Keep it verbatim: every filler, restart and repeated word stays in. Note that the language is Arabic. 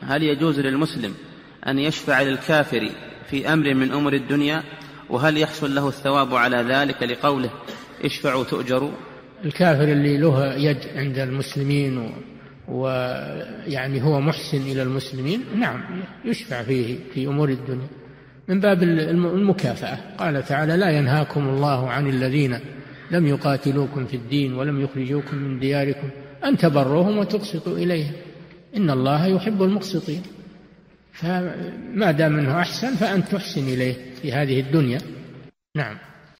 هل يجوز للمسلم أن يشفع للكافر في أمر من أمور الدنيا؟ وهل يحصل له الثواب على ذلك لقوله اشفعوا تؤجروا؟ الكافر اللي له يد عند المسلمين ويعني هو محسن إلى المسلمين نعم يشفع فيه في أمور الدنيا من باب المكافأة. قال تعالى لا ينهاكم الله عن الذين لم يقاتلوكم في الدين ولم يخرجوكم من دياركم أن تبروهم وتقسطوا إليهم إن الله يحب المقسطين. فما دام منه أحسن فأنت تحسن إليه في هذه الدنيا. نعم.